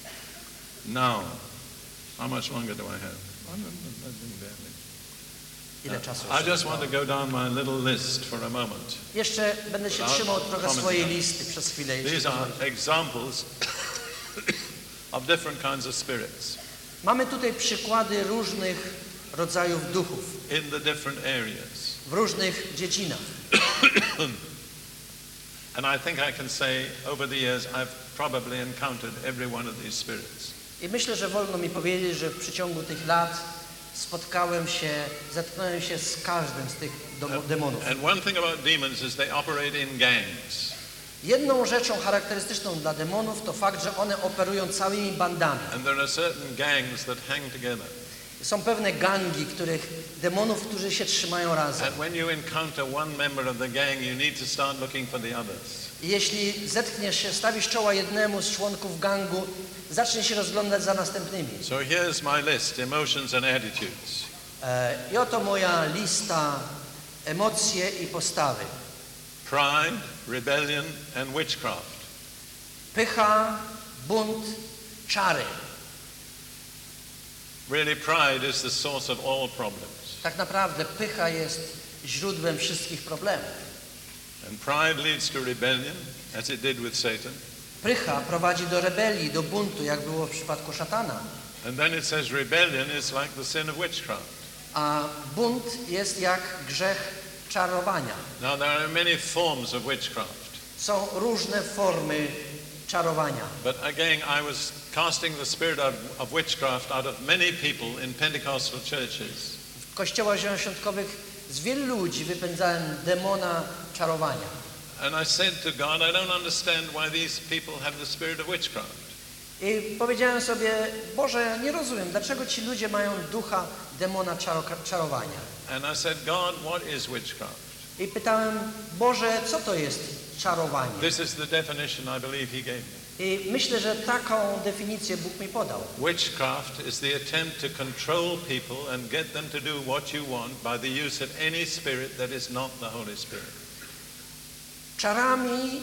Now, how much longer do I have? I'm not- not doing badly. Ile czasu I jeszcze just want to zostało? go down my little list for a moment. Jeszcze będę się Without trzymał trochę comment swojej on it. listy przez chwilę. jeśli These are pozwolicie. examples of different kinds of spirits Mamy tutaj przykłady różnych rodzajów duchów in the different areas. w różnych dziedzinach. And I think I can say over the years I've probably encountered every one of these spirits. I myślę, że wolno mi powiedzieć, że w przeciągu tych lat spotkałem się, zetknąłem się z każdym z tych domo- demonów. And one thing about demons is they operate in gangs. Jedną rzeczą charakterystyczną dla demonów to fakt, że one operują całymi bandami. And there are certain gangs that hang together. Są pewne gangi, których demonów, którzy się trzymają razem. And when you encounter one member of the gang, you need to start looking for the others. I jeśli zetkniesz się, stawisz czoła jednemu z członków gangu, zacznie się rozglądać za następnymi. So here's my list, emotions and attitudes. E, I oto moja lista emocje i postawy. Pride, rebellion and witchcraft. Pycha, bunt, czary. Really, pride is the source of all problems. Tak naprawdę pycha jest źródłem wszystkich problemów. And pride leads to rebellion, as it did with Satan. Pycha prowadzi do rebelii, do buntu, jak było w przypadku szatana. And then it says rebellion is like the sin of witchcraft. A bunt jest jak grzech czarowania. Now, there are many forms of witchcraft. Są różne formy czarowania. But again, I was casting the spirit of, of witchcraft out of many people in Pentecostal churches. W kościołach zielonoświątkowych z wielu ludzi wypędzałem demona czarowania. And I said to God, I don't understand why these people have the spirit of witchcraft. I powiedziałem sobie, Boże, ja nie rozumiem, dlaczego ci ludzie mają ducha demona czaro, czarowania. And I said, God, what is witchcraft? I pytałem, Boże, co to jest czarowanie? This is the definition I believe He gave me. I myślę, że taką definicję Bóg mi podał. Witchcraft is the attempt to control people and get them to do what you want by the use of any spirit that is not the Holy Spirit. Czarami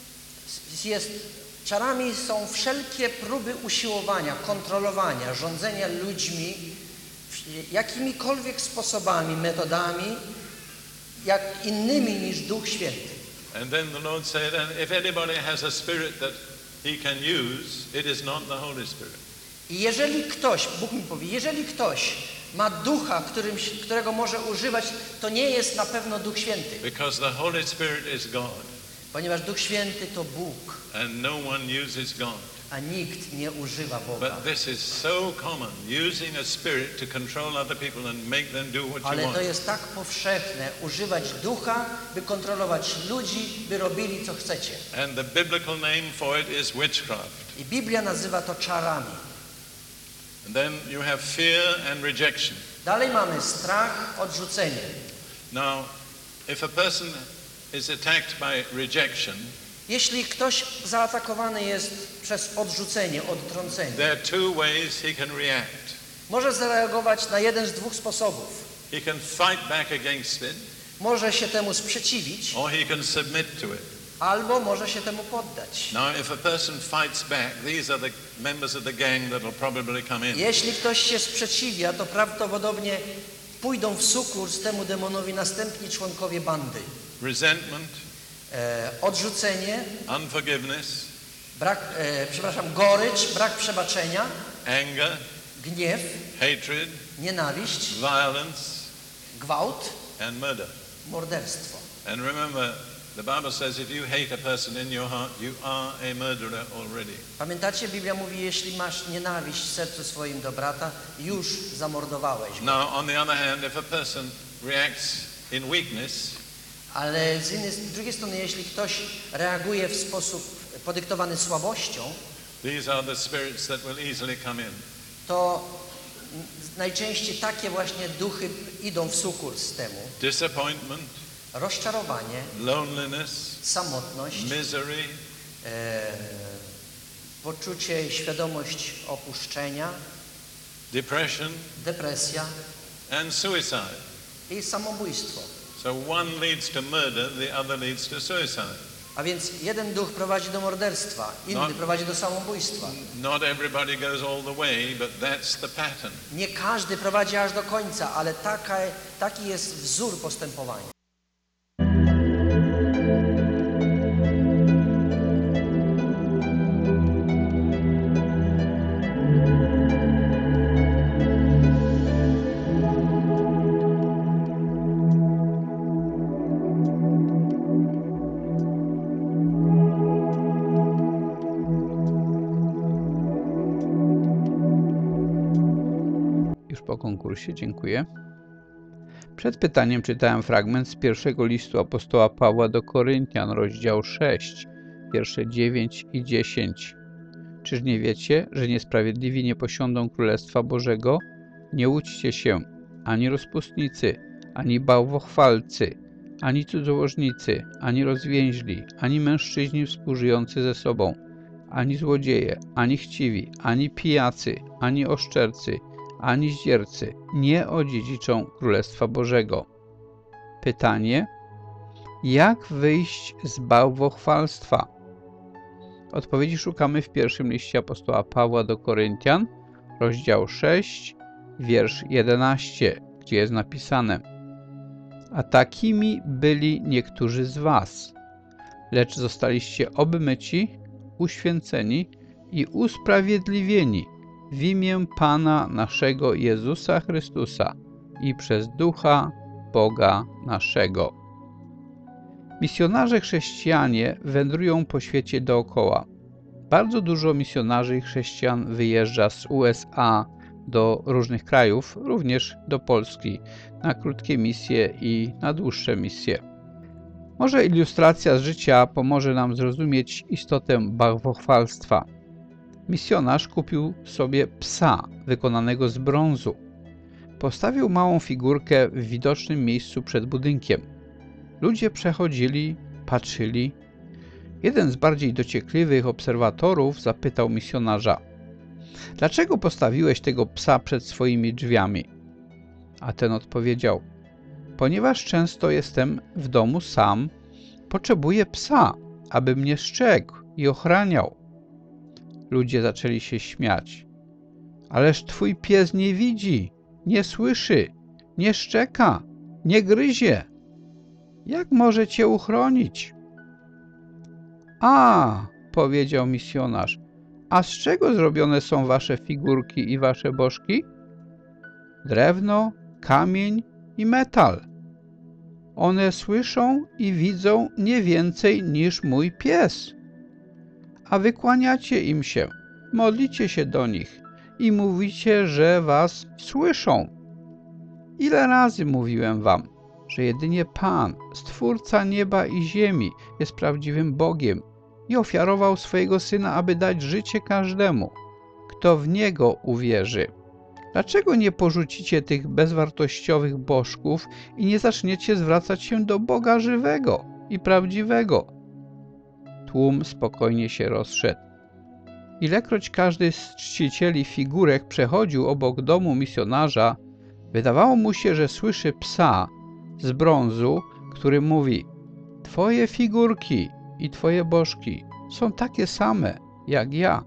jest, czarami są wszelkie próby usiłowania, kontrolowania, rządzenia ludźmi jakimikolwiek sposobami, metodami, jak innymi niż Duch Święty. And then the Lord said, and if anybody has a spirit that he can use, it is not the Holy Spirit. I jeżeli ktoś, Bóg mi powie, jeżeli ktoś ma ducha, którym, którego może używać, to nie jest na pewno Duch Święty. Because the Holy Spirit is God. Ponieważ Duch Święty to Bóg, And no one uses God. a nikt nie używa Boga. But this is so common, using a spirit to control other people and make them do what you Ale to want. jest tak powszechne, używać ducha, by kontrolować ludzi, by robili co chcecie. And the biblical name for it is witchcraft. I Biblia nazywa to czarami. And then you have fear and rejection. Dalej mamy strach, odrzucenie. Now, if a person is attacked by rejection, Jeśli ktoś zaatakowany jest przez odrzucenie, odtrącenie, there are two ways he can react. może zareagować na jeden z dwóch sposobów. He can fight back against it, Może się temu sprzeciwić, or he can submit to it. albo może się temu poddać. Now, if a person fights back, these are the members of the gang that will probably come in. Jeśli ktoś się sprzeciwia, to prawdopodobnie pójdą w sukurs temu demonowi następni członkowie bandy. Resentment, E, odrzucenie, unforgiveness, brak, e, przepraszam, gorycz, brak przebaczenia, anger, gniew, hatred, nienawiść, violence, gwałt, and murder. morderstwo. And remember, the Bible says if you hate a person in your heart, you are a murderer already. Pamiętacie, Biblia mówi, jeśli masz nienawiść w sercu swoim do brata, już zamordowałeś go. Now, on the other hand, if a person reacts in weakness, Ale z, innej, z drugiej strony, jeśli ktoś reaguje w sposób podyktowany słabością, these are the spirits that will easily come in. to najczęściej takie właśnie duchy idą w sukurs temu. Disappointment, Rozczarowanie, loneliness, samotność, misery, e, poczucie, świadomość opuszczenia, depression, depresja and suicide. i samobójstwo. So one leads to murder, the other leads to suicide. A więc jeden duch prowadzi do morderstwa, inny No. prowadzi do samobójstwa. Not everybody goes all the way, but that's the pattern. Nie każdy prowadzi aż do końca, ale taka, taki jest wzór postępowania. Już po konkursie, dziękuję. Przed pytaniem czytałem fragment z pierwszego listu apostoła Pawła do Koryntian, rozdział sześć, wiersze dziewięć i dziesięć. Czyż nie wiecie, że niesprawiedliwi nie posiądą Królestwa Bożego? Nie łudźcie się, ani rozpustnicy, ani bałwochwalcy, ani cudzołożnicy, ani rozwięźli, ani mężczyźni współżyjący ze sobą, ani złodzieje, ani chciwi, ani pijacy, ani oszczercy, ani zdziercy nie odziedziczą Królestwa Bożego. Pytanie: jak wyjść z bałwochwalstwa? Odpowiedzi szukamy w pierwszym liście apostoła Pawła do Koryntian, rozdział sześć, wiersz jedenasty, gdzie jest napisane: a takimi byli niektórzy z was, lecz zostaliście obmyci, uświęceni i usprawiedliwieni w imię Pana naszego Jezusa Chrystusa i przez Ducha Boga naszego. Misjonarze chrześcijanie wędrują po świecie dookoła. Bardzo dużo misjonarzy i chrześcijan wyjeżdża z U S A do różnych krajów, również do Polski, na krótkie misje i na dłuższe misje. Może ilustracja z życia pomoże nam zrozumieć istotę bałwochwalstwa. Misjonarz kupił sobie psa wykonanego z brązu. Postawił małą figurkę w widocznym miejscu przed budynkiem. Ludzie przechodzili, patrzyli. Jeden z bardziej dociekliwych obserwatorów zapytał misjonarza: dlaczego postawiłeś tego psa przed swoimi drzwiami? A ten odpowiedział: ponieważ często jestem w domu sam, potrzebuję psa, aby mnie strzegł i ochraniał. Ludzie zaczęli się śmiać. Ależ twój pies nie widzi, nie słyszy, nie szczeka, nie gryzie. Jak może cię uchronić? A, powiedział misjonarz, a z czego zrobione są wasze figurki i wasze bożki? Drewno, kamień i metal. One słyszą i widzą nie więcej niż mój pies. A wy kłaniacie im się, modlicie się do nich i mówicie, że was słyszą. Ile razy mówiłem wam, że jedynie Pan, Stwórca nieba i ziemi, jest prawdziwym Bogiem i ofiarował swojego Syna, aby dać życie każdemu, kto w Niego uwierzy. Dlaczego nie porzucicie tych bezwartościowych bożków i nie zaczniecie zwracać się do Boga żywego i prawdziwego? Tłum spokojnie się rozszedł. Ilekroć każdy z czcicieli figurek przechodził obok domu misjonarza, wydawało mu się, że słyszy psa z brązu, który mówi: twoje figurki i twoje bożki są takie same jak ja.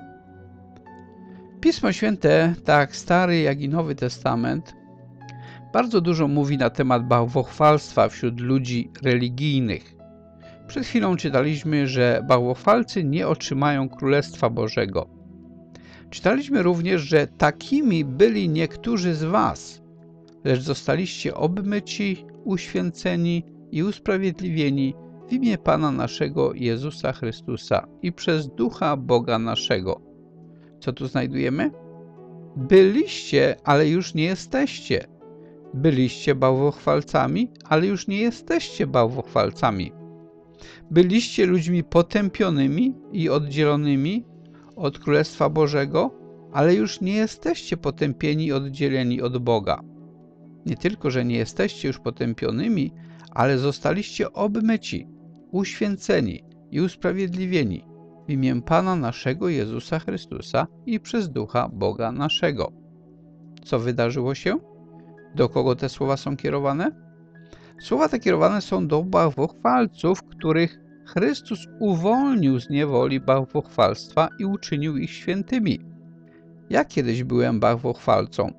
Pismo Święte, tak Stary jak i Nowy Testament, bardzo dużo mówi na temat bałwochwalstwa wśród ludzi religijnych. Przed chwilą czytaliśmy, że bałwochwalcy nie otrzymają Królestwa Bożego. Czytaliśmy również, że takimi byli niektórzy z was, lecz zostaliście obmyci, uświęceni i usprawiedliwieni w imię Pana naszego Jezusa Chrystusa i przez Ducha Boga naszego. Co tu znajdujemy? Byliście, ale już nie jesteście. Byliście bałwochwalcami, ale już nie jesteście bałwochwalcami. Byliście ludźmi potępionymi i oddzielonymi od Królestwa Bożego, ale już nie jesteście potępieni i oddzieleni od Boga. Nie tylko, że nie jesteście już potępionymi, ale zostaliście obmyci, uświęceni i usprawiedliwieni w imię Pana naszego Jezusa Chrystusa i przez Ducha Boga naszego. Co wydarzyło się? Do kogo te słowa są kierowane? Słowa te kierowane są do bałwochwalców, których Chrystus uwolnił z niewoli bałwochwalstwa i uczynił ich świętymi. Ja kiedyś byłem bałwochwalcą.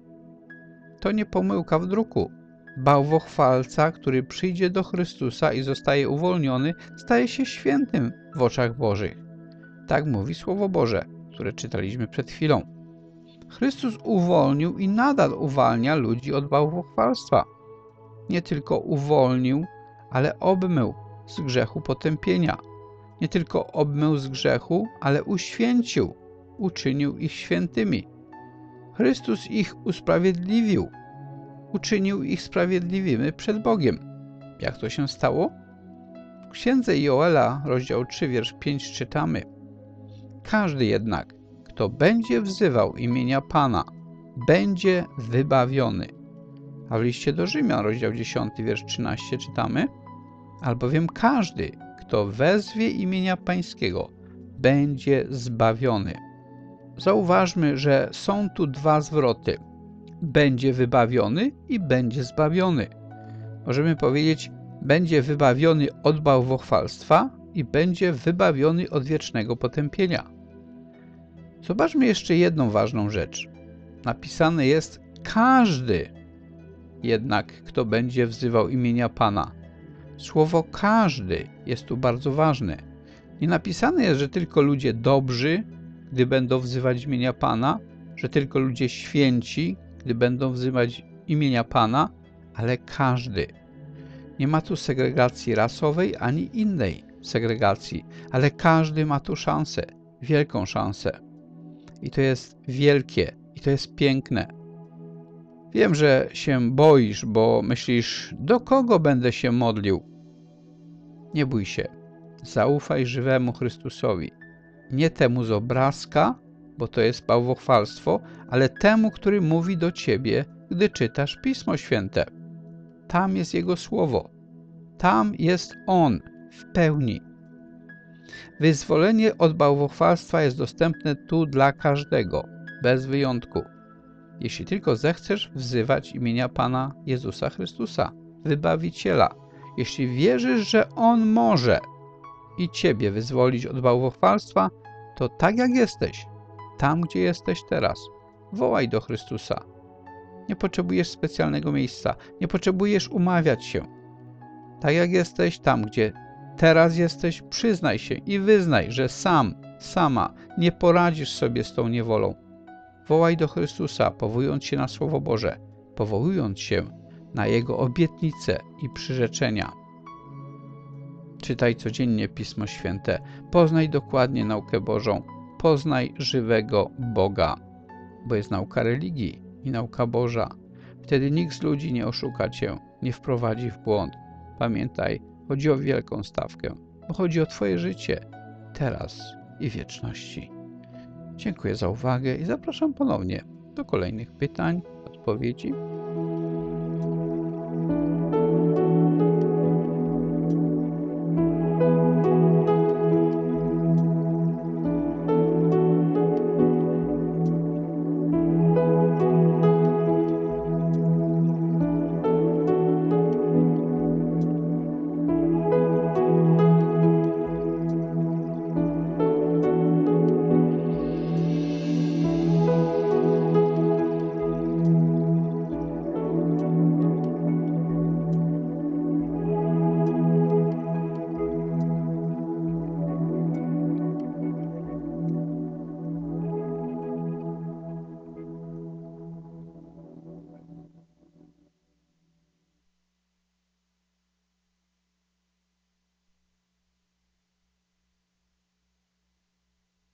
To nie pomyłka w druku. Bałwochwalca, który przyjdzie do Chrystusa i zostaje uwolniony, staje się świętym w oczach Bożych. Tak mówi Słowo Boże, które czytaliśmy przed chwilą. Chrystus uwolnił i nadal uwalnia ludzi od bałwochwalstwa. Nie tylko uwolnił, ale obmył z grzechu potępienia. Nie tylko obmył z grzechu, ale uświęcił, uczynił ich świętymi. Chrystus ich usprawiedliwił, uczynił ich sprawiedliwymi przed Bogiem. Jak to się stało? W księdze Joela, rozdział trzy, wiersz pięć czytamy: Każdy jednak, kto będzie wzywał imienia Pana, będzie wybawiony. A w liście do Rzymian, rozdział dziesiąty, wiersz trzynasty czytamy: Albowiem każdy, kto wezwie imienia Pańskiego, będzie zbawiony. Zauważmy, że są tu dwa zwroty. Będzie wybawiony i będzie zbawiony. Możemy powiedzieć, będzie wybawiony od bałwochwalstwa i będzie wybawiony od wiecznego potępienia. Zobaczmy jeszcze jedną ważną rzecz. Napisane jest każdy jednak, kto będzie wzywał imienia Pana. Słowo każdy jest tu bardzo ważne. Nie napisane jest, że tylko ludzie dobrzy, gdy będą wzywać imienia Pana, że tylko ludzie święci, gdy będą wzywać imienia Pana, ale każdy. Nie ma tu segregacji rasowej ani innej segregacji, ale każdy ma tu szansę, wielką szansę. I to jest wielkie, i to jest piękne. Wiem, że się boisz, bo myślisz, do kogo będę się modlił? Nie bój się. Zaufaj żywemu Chrystusowi. Nie temu z obrazka, bo to jest bałwochwalstwo, ale temu, który mówi do ciebie, gdy czytasz Pismo Święte. Tam jest Jego Słowo. Tam jest On w pełni. Wyzwolenie od bałwochwalstwa jest dostępne tu dla każdego, bez wyjątku. Jeśli tylko zechcesz wzywać imienia Pana Jezusa Chrystusa, Wybawiciela. Jeśli wierzysz, że On może i ciebie wyzwolić od bałwochwalstwa, to tak jak jesteś, tam gdzie jesteś teraz, wołaj do Chrystusa. Nie potrzebujesz specjalnego miejsca, nie potrzebujesz umawiać się. Tak jak jesteś, tam gdzie teraz jesteś, przyznaj się i wyznaj, że sam, sama nie poradzisz sobie z tą niewolą. Wołaj do Chrystusa, powołując się na Słowo Boże, powołując się na Jego obietnice i przyrzeczenia. Czytaj codziennie Pismo Święte, poznaj dokładnie naukę Bożą, poznaj żywego Boga, bo jest nauka religii i nauka Boża. Wtedy nikt z ludzi nie oszuka cię, nie wprowadzi w błąd. Pamiętaj, chodzi o wielką stawkę, bo chodzi o twoje życie, teraz i w wieczności. Dziękuję za uwagę i zapraszam ponownie do kolejnych pytań, odpowiedzi